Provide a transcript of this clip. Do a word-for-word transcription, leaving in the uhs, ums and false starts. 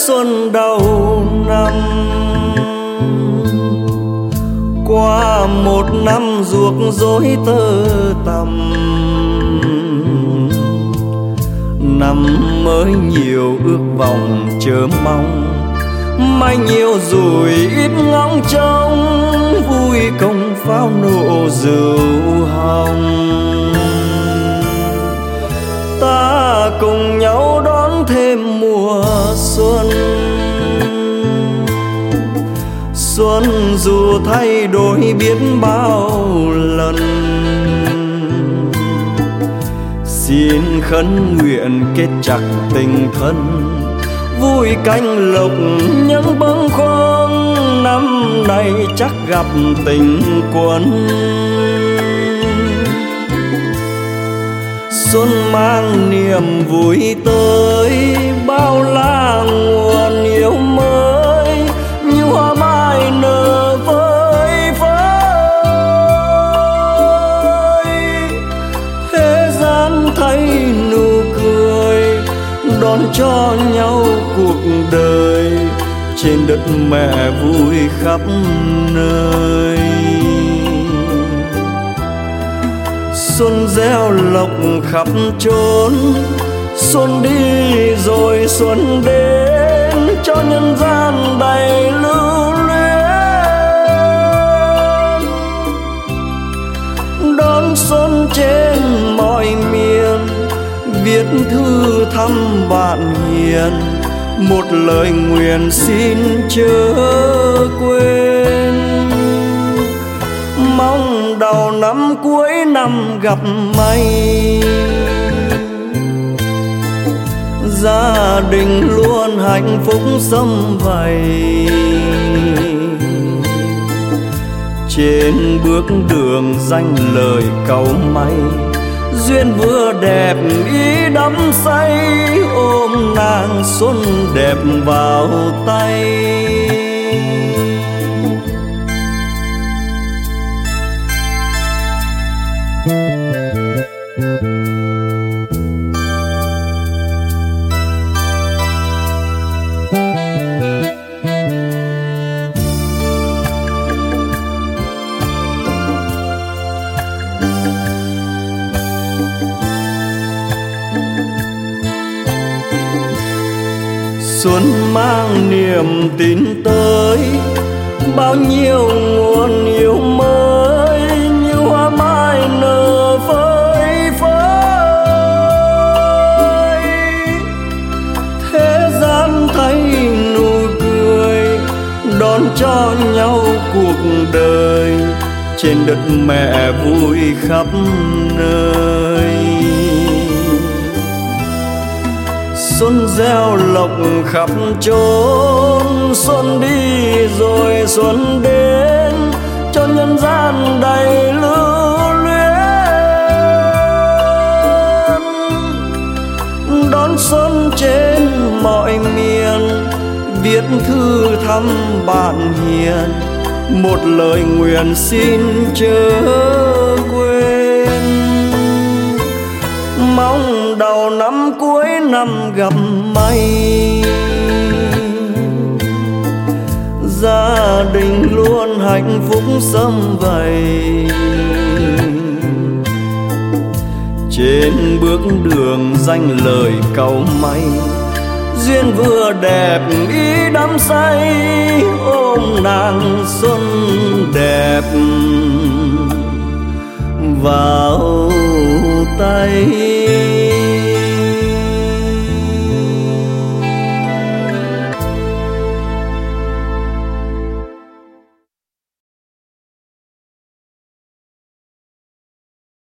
xuân đầu năm. Qua một năm ruốc rối tơ tằm, năm mới nhiều ước vọng chờ mong, mai nhiều rồi ít ngóng trông, vui công pháo nổ rượu hồng. Ta cùng nhau đón thêm mùa xuân, xuân dù thay đổi biết bao lần. Xin khấn nguyện kết chặt tình thân, vui canh lộc những bâng khuâng, năm nay chắc gặp tình quân. Xuân mang niềm vui tới, bao la nguồn yêu mới, như hoa mai nở vơi vơi. Thế gian thấy nụ cười, đón cho nhau cuộc đời, trên đất mẹ vui khắp nơi. Xuân gieo lộc khắp chốn, xuân đi rồi xuân đến, cho nhân gian đầy lưu luyến. Đón xuân trên mọi miền, viết thư thăm bạn hiền, một lời nguyện xin chớ quên. Mong đầu năm cuối năm gặp may, gia đình luôn hạnh phúc sum vầy. Trên bước đường danh lời cầu may, duyên vừa đẹp ý đắm say, ôm nàng xuân đẹp vào tay. Xuân mang niềm tin tới, bao nhiêu nguồn yêu mới, như hoa mai nở phơi phới. Thế gian thấy nụ cười, đón cho nhau cuộc đời, trên đất mẹ vui khắp nơi. Xuân gieo lộc khắp chốn, xuân đi rồi xuân đến, cho nhân gian đầy lưu luyến. Đón xuân trên mọi miền, viết thư thăm bạn hiền, một lời nguyện xin chớ quên. Mong đầu năm cuối năm gặp may, gia đình luôn hạnh phúc sum vầy. Trên bước đường danh lời cầu may, duyên vừa đẹp ý đắm say, ôm nàng xuân đẹp vào tay.